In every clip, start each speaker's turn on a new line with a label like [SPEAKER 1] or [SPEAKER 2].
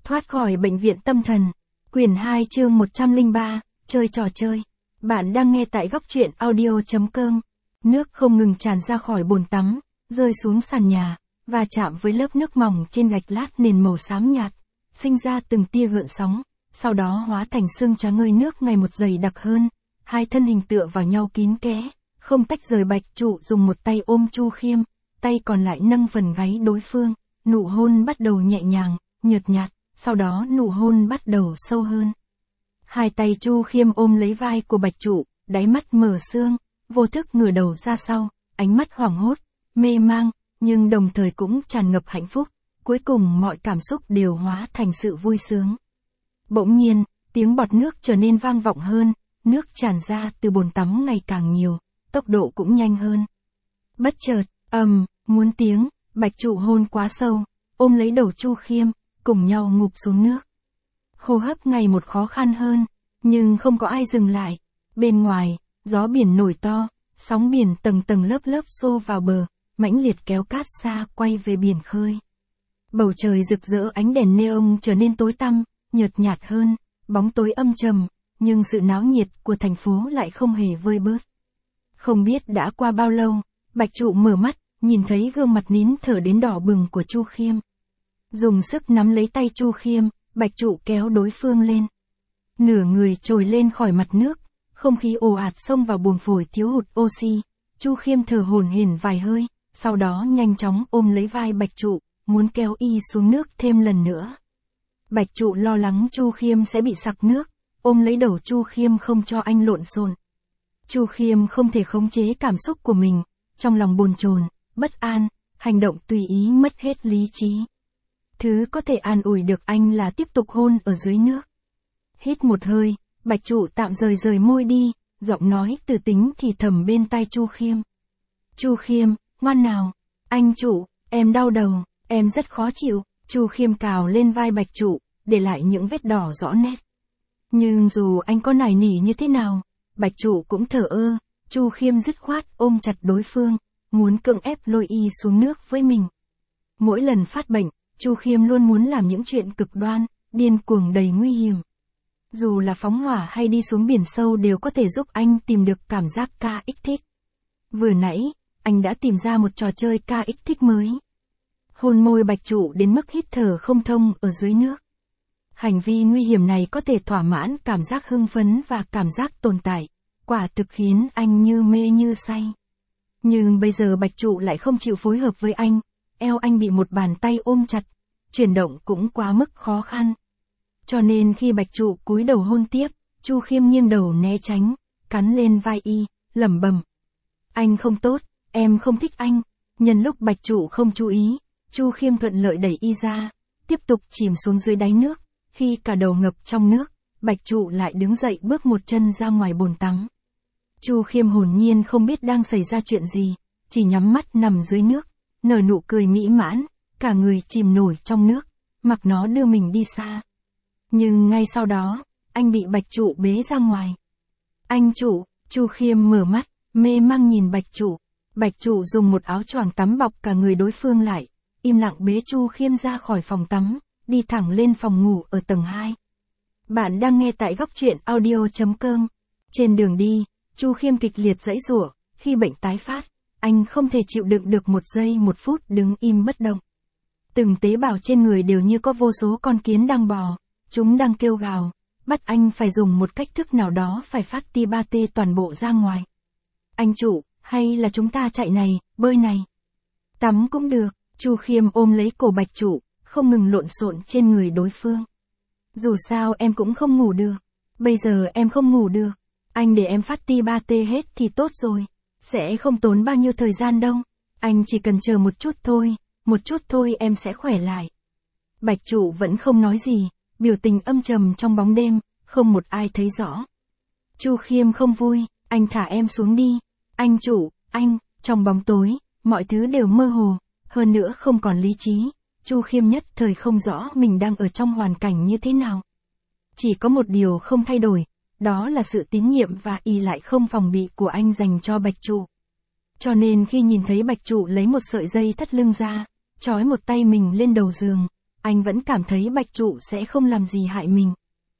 [SPEAKER 1] Thoát khỏi bệnh viện tâm thần. Quyển 2 chương 103, chơi trò chơi. Bạn đang nghe tại góc truyện audio.com. Nước không ngừng tràn ra khỏi bồn tắm, rơi xuống sàn nhà, và chạm với lớp nước mỏng trên gạch lát nền màu xám nhạt, sinh ra từng tia gợn sóng, sau đó hóa thành sương trắng ngơi nước ngày một dày đặc hơn. Hai thân hình tựa vào nhau kín kẽ, không tách rời. Bạch Trụ dùng một tay ôm Chu Khiêm, tay còn lại nâng phần gáy đối phương, nụ hôn bắt đầu nhẹ nhàng, nhợt nhạt, sau đó nụ hôn bắt đầu sâu hơn. Hai tay Chu Khiêm ôm lấy vai của Bạch Trụ, đáy mắt mở sương, vô thức ngửa đầu ra sau, ánh mắt hoảng hốt, mê mang, nhưng đồng thời cũng tràn ngập hạnh phúc, cuối cùng mọi cảm xúc đều hóa thành sự vui sướng. Bỗng nhiên, tiếng bọt nước trở nên vang vọng hơn, nước tràn ra từ bồn tắm ngày càng nhiều, tốc độ cũng nhanh hơn. Bất chợt, muốn tiếng, Bạch Trụ hôn quá sâu, ôm lấy đầu Chu Khiêm, cùng nhau ngụp xuống nước. Hô hấp ngày một khó khăn hơn, nhưng không có ai dừng lại. Bên ngoài, gió biển nổi to, sóng biển tầng tầng lớp lớp xô vào bờ, mãnh liệt kéo cát xa quay về biển khơi. Bầu trời rực rỡ, ánh đèn neon trở nên tối tăm, nhợt nhạt hơn, bóng tối âm trầm, nhưng sự náo nhiệt của thành phố lại không hề vơi bớt. Không biết đã qua bao lâu, Bạch Trụ mở mắt, nhìn thấy gương mặt nín thở đến đỏ bừng của Chu Khiêm. Dùng sức nắm lấy tay Chu Khiêm, Bạch Trụ kéo đối phương lên. Nửa người trồi lên khỏi mặt nước, không khí ồ ạt xông vào buồng phổi thiếu hụt oxy. Chu Khiêm thở hổn hển vài hơi, sau đó nhanh chóng ôm lấy vai Bạch Trụ, muốn kéo y xuống nước thêm lần nữa. Bạch Trụ lo lắng Chu Khiêm sẽ bị sặc nước, ôm lấy đầu Chu Khiêm không cho anh lộn xộn. Chu Khiêm không thể khống chế cảm xúc của mình, trong lòng bồn chồn, bất an, hành động tùy ý, mất hết lý trí. Thứ có thể an ủi được anh là tiếp tục hôn ở dưới nước. Hít một hơi, Bạch Trụ tạm rời môi đi, giọng nói từ tính thì thầm bên tai Chu Khiêm. Chu Khiêm, ngoan nào. Anh Trụ, em đau đầu, em rất khó chịu. Chu Khiêm cào lên vai Bạch Trụ, để lại những vết đỏ rõ nét. Nhưng dù anh có nài nỉ như thế nào, Bạch Trụ cũng thờ ơ. Chu Khiêm dứt khoát ôm chặt đối phương, muốn cưỡng ép lôi y xuống nước với mình. Mỗi lần phát bệnh, Chu Khiêm luôn muốn làm những chuyện cực đoan, điên cuồng đầy nguy hiểm. Dù là phóng hỏa hay đi xuống biển sâu đều có thể giúp anh tìm được cảm giác KX thích. Vừa nãy, anh đã tìm ra một trò chơi KX thích mới. Hôn môi Bạch Trụ đến mức hít thở không thông ở dưới nước. Hành vi nguy hiểm này có thể thỏa mãn cảm giác hưng phấn và cảm giác tồn tại, quả thực khiến anh như mê như say. Nhưng bây giờ Bạch Trụ lại không chịu phối hợp với anh, eo anh bị một bàn tay ôm chặt, chuyển động cũng quá mức khó khăn. Cho nên khi Bạch Trụ cúi đầu hôn tiếp, Chu Khiêm nghiêng đầu né tránh, cắn lên vai y, lẩm bẩm. Anh không tốt, em không thích anh. Nhân lúc Bạch Trụ không chú ý, Chu Khiêm thuận lợi đẩy y ra, tiếp tục chìm xuống dưới đáy nước. Khi cả đầu ngập trong nước, Bạch Trụ lại đứng dậy bước một chân ra ngoài bồn tắm. Chu Khiêm hồn nhiên không biết đang xảy ra chuyện gì, chỉ nhắm mắt nằm dưới nước, nở nụ cười mỹ mãn, cả người chìm nổi trong nước, mặc nó đưa mình đi xa. Nhưng ngay sau đó, anh bị Bạch Trụ bế ra ngoài. Anh Trụ, Chu Khiêm mở mắt, mê mang nhìn Bạch Trụ. Bạch Trụ dùng một áo choàng tắm bọc cả người đối phương lại, im lặng bế Chu Khiêm ra khỏi phòng tắm, đi thẳng lên phòng ngủ ở tầng 2. Bạn đang nghe tại góc truyện audio.com. Trên đường đi, Chu Khiêm kịch liệt giãy giụa, khi bệnh tái phát, anh không thể chịu đựng được một giây một phút đứng im bất động. Từng tế bào trên người đều như có vô số con kiến đang bò, chúng đang kêu gào, bắt anh phải dùng một cách thức nào đó phải phát ti ba tê toàn bộ ra ngoài. Anh Trụ, hay là chúng ta chạy này, bơi này? Tắm cũng được. Chu Khiêm ôm lấy cổ Bạch Trụ, không ngừng lộn xộn trên người đối phương. Dù sao em cũng không ngủ được. Bây giờ em không ngủ được. Anh để em phát ti ba tê hết thì tốt rồi. Sẽ không tốn bao nhiêu thời gian đâu. Anh chỉ cần chờ một chút thôi em sẽ khỏe lại. Bạch Trụ vẫn không nói gì, biểu tình âm trầm trong bóng đêm, không một ai thấy rõ. Chu Khiêm không vui, anh thả em xuống đi. Anh Trụ, anh, trong bóng tối, mọi thứ đều mơ hồ, hơn nữa không còn lý trí. Chu Khiêm nhất thời không rõ mình đang ở trong hoàn cảnh như thế nào. Chỉ có một điều không thay đổi, đó là sự tín nhiệm và ỷ lại không phòng bị của anh dành cho Bạch Trụ. Cho nên khi nhìn thấy Bạch Trụ lấy một sợi dây thắt lưng ra, trói một tay mình lên đầu giường, anh vẫn cảm thấy Bạch Trụ sẽ không làm gì hại mình.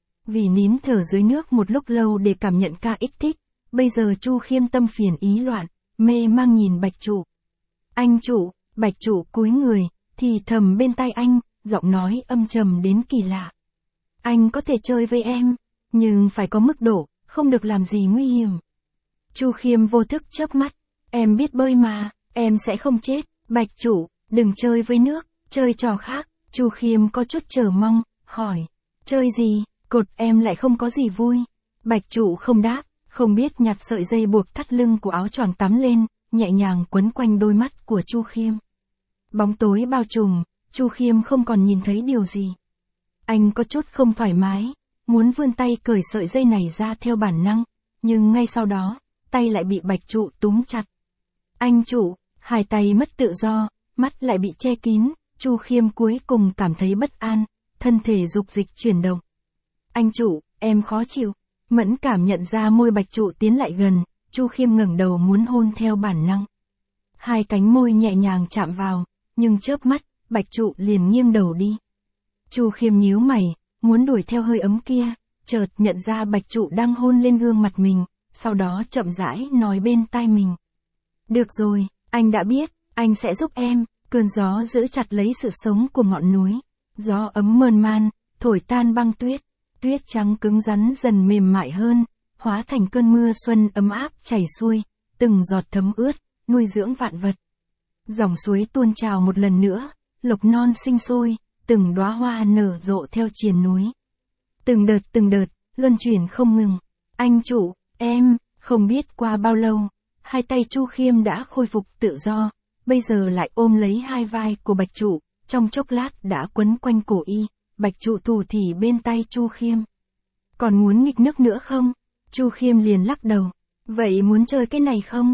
[SPEAKER 1] Vì nín thở dưới nước một lúc lâu để cảm nhận KX thích, bây giờ Chu Khiêm tâm phiền ý loạn, mê mang nhìn Bạch Trụ. Anh Trụ, Bạch Trụ cúi người, thì thầm bên tai anh, giọng nói âm trầm đến kỳ lạ. Anh có thể chơi với em, nhưng phải có mức độ, không được làm gì nguy hiểm. Chu Khiêm vô thức chớp mắt, em biết bơi mà, em sẽ không chết. Bạch Trụ, đừng chơi với nước, chơi trò khác. Chu Khiêm có chút chờ mong, hỏi, chơi gì, cột em lại không có gì vui. Bạch Trụ không đáp, không biết nhặt sợi dây buộc thắt lưng của áo choàng tắm lên, nhẹ nhàng quấn quanh đôi mắt của Chu Khiêm. Bóng tối bao trùm, Chu Khiêm không còn nhìn thấy điều gì. Anh có chút không thoải mái, muốn vươn tay cởi sợi dây này ra theo bản năng, nhưng ngay sau đó, tay lại bị Bạch Trụ túm chặt. Anh Trụ, hai tay mất tự do, mắt lại bị che kín, Chu Khiêm cuối cùng cảm thấy bất an, thân thể dục dịch chuyển động. Anh Trụ, em khó chịu. Mẫn cảm nhận ra môi Bạch Trụ tiến lại gần, Chu Khiêm ngẩng đầu muốn hôn theo bản năng. Hai cánh môi nhẹ nhàng chạm vào, nhưng chớp mắt, Bạch Trụ liền nghiêng đầu đi. Chu Khiêm nhíu mày, muốn đuổi theo hơi ấm kia, chợt nhận ra Bạch Trụ đang hôn lên gương mặt mình, sau đó chậm rãi nói bên tai mình. Được rồi, anh đã biết, anh sẽ giúp em. Cơn gió giữ chặt lấy sự sống của ngọn núi. Gió ấm mơn man, thổi tan băng tuyết. Tuyết trắng cứng rắn dần mềm mại hơn, hóa thành cơn mưa xuân ấm áp chảy xuôi, từng giọt thấm ướt, nuôi dưỡng vạn vật. Dòng suối tuôn trào một lần nữa, lộc non sinh sôi, từng đóa hoa nở rộ theo triền núi. Từng đợt, luân chuyển không ngừng. Anh Trụ, em, không biết qua bao lâu, hai tay Chu Khiêm đã khôi phục tự do, bây giờ lại ôm lấy hai vai của Bạch Trụ, trong chốc lát đã quấn quanh cổ y. Bạch Trụ thủ thỉ bên tay Chu Khiêm. Còn muốn nghịch nước nữa không? Chu Khiêm liền lắc đầu. Vậy muốn chơi cái này không?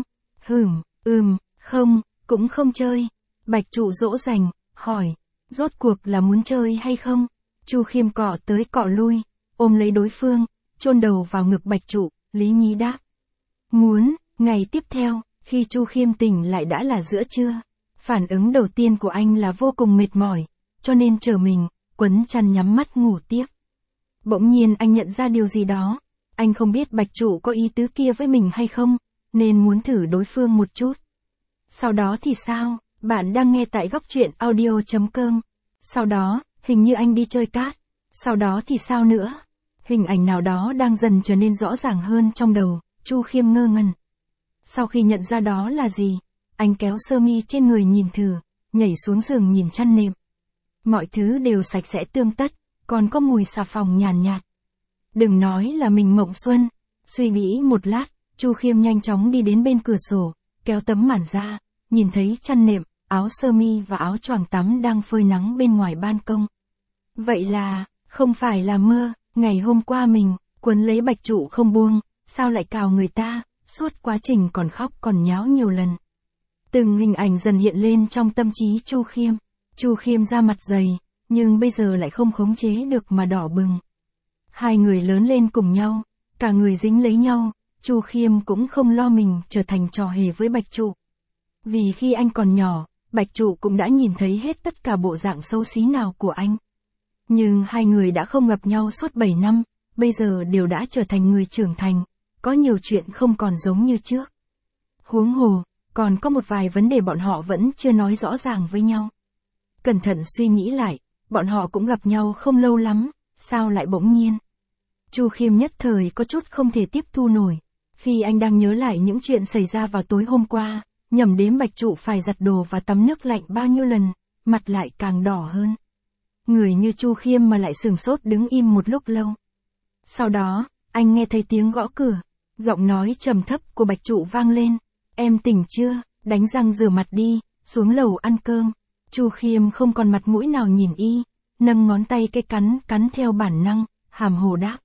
[SPEAKER 1] Không, cũng không chơi. Bạch Trụ dỗ dành, hỏi, rốt cuộc là muốn chơi hay không? Chu Khiêm cọ tới cọ lui, ôm lấy đối phương, chôn đầu vào ngực Bạch Trụ, lý nhí đáp. Muốn. Ngày tiếp theo, khi Chu Khiêm tỉnh lại đã là giữa trưa. Phản ứng đầu tiên của anh là vô cùng mệt mỏi, cho nên chờ mình, quấn chăn nhắm mắt ngủ tiếp. Bỗng nhiên anh nhận ra điều gì đó. Anh không biết Bạch Trụ có ý tứ kia với mình hay không, nên muốn thử đối phương một chút. Sau đó thì sao? Bạn đang nghe tại góc truyện audio.com. Sau đó, hình như anh đi chơi cát. Sau đó thì sao nữa? Hình ảnh nào đó đang dần trở nên rõ ràng hơn trong đầu, Chu Khiêm ngơ ngẩn. Sau khi nhận ra đó là gì, anh kéo sơ mi trên người nhìn thử, nhảy xuống giường nhìn chăn nệm. Mọi thứ đều sạch sẽ tươm tất, còn có mùi xà phòng nhàn nhạt. Đừng nói là mình mộng xuân. Suy nghĩ một lát, Chu Khiêm nhanh chóng đi đến bên cửa sổ, kéo tấm màn ra, nhìn thấy chăn nệm, áo sơ mi và áo choàng tắm đang phơi nắng bên ngoài ban công. Vậy là, không phải là mơ, ngày hôm qua mình, quấn lấy Bạch Trụ không buông, sao lại cào người ta, suốt quá trình còn khóc còn nháo nhiều lần. Từng hình ảnh dần hiện lên trong tâm trí Chu Khiêm. Chu Khiêm da mặt dày, nhưng bây giờ lại không khống chế được mà đỏ bừng. Hai người lớn lên cùng nhau, cả người dính lấy nhau, Chu Khiêm cũng không lo mình trở thành trò hề với Bạch Trụ. Vì khi anh còn nhỏ, Bạch Trụ cũng đã nhìn thấy hết tất cả bộ dạng xấu xí nào của anh. Nhưng hai người đã không gặp nhau suốt 7 năm, bây giờ đều đã trở thành người trưởng thành, có nhiều chuyện không còn giống như trước. Huống hồ, còn có một vài vấn đề bọn họ vẫn chưa nói rõ ràng với nhau. Cẩn thận suy nghĩ lại, bọn họ cũng gặp nhau không lâu lắm, sao lại bỗng nhiên? Chu Khiêm nhất thời có chút không thể tiếp thu nổi. Khi anh đang nhớ lại những chuyện xảy ra vào tối hôm qua, nhẩm đếm Bạch Trụ phải giặt đồ và tắm nước lạnh bao nhiêu lần, mặt lại càng đỏ hơn. Người như Chu Khiêm mà lại sửng sốt đứng im một lúc lâu. Sau đó, anh nghe thấy tiếng gõ cửa, giọng nói trầm thấp của Bạch Trụ vang lên. Em tỉnh chưa, đánh răng rửa mặt đi, xuống lầu ăn cơm. Chu Khiêm không còn mặt mũi nào nhìn y, nâng ngón tay cái cắn theo bản năng, hàm hồ đáp.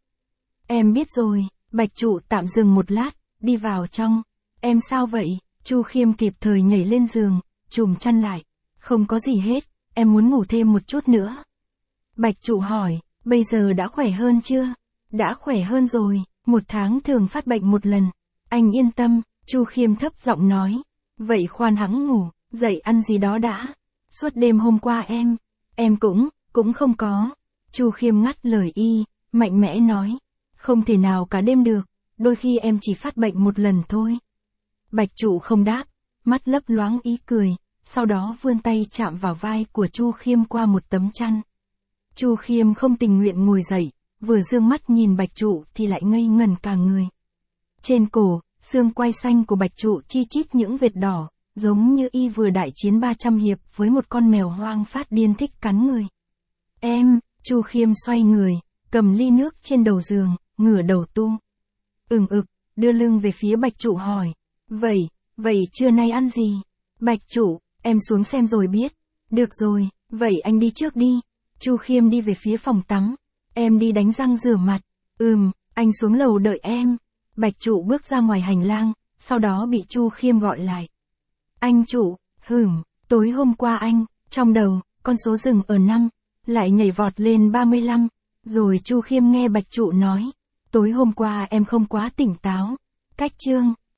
[SPEAKER 1] Em biết rồi. Bạch Trụ tạm dừng một lát, đi vào trong. Em sao vậy? Chu Khiêm kịp thời nhảy lên giường, trùm chăn lại. Không có gì hết, em muốn ngủ thêm một chút nữa. Bạch Trụ hỏi, bây giờ đã khỏe hơn chưa? Đã khỏe hơn rồi, 1 tháng thường phát bệnh một lần. Anh yên tâm, Chu Khiêm thấp giọng nói. Vậy khoan hẵng ngủ, dậy ăn gì đó đã. Suốt đêm hôm qua em cũng, Cũng không có. Chu Khiêm ngắt lời y, mạnh mẽ nói. Không thể nào cả đêm được, đôi khi em chỉ phát bệnh một lần thôi. Bạch trụ không đáp, mắt lấp loáng ý cười, sau đó vươn tay chạm vào vai của Chu Khiêm qua một tấm chăn. Chu Khiêm không tình nguyện ngồi dậy, vừa dương mắt nhìn Bạch trụ thì lại ngây ngẩn cả người. Trên cổ, xương quai xanh của Bạch trụ chi chít những vệt đỏ, giống như y vừa đại chiến 300 hiệp với một con mèo hoang phát điên thích cắn người. Em, Chu Khiêm xoay người, cầm ly nước trên đầu giường, ngửa đầu tu. Đưa lưng về phía Bạch trụ hỏi. Vậy trưa nay ăn gì? Bạch trụ, em xuống xem rồi biết. Được rồi, vậy anh đi trước đi. Chu Khiêm đi về phía phòng tắm. Em đi đánh răng rửa mặt. Anh xuống lầu đợi em. Bạch trụ bước ra ngoài hành lang, sau đó bị Chu Khiêm gọi lại. Anh trụ, tối hôm qua anh, trong đầu, con số dừng ở 5, lại nhảy vọt lên 35. Rồi Chu Khiêm nghe Bạch trụ nói. Tối hôm qua em không quá tỉnh táo. Cách chương.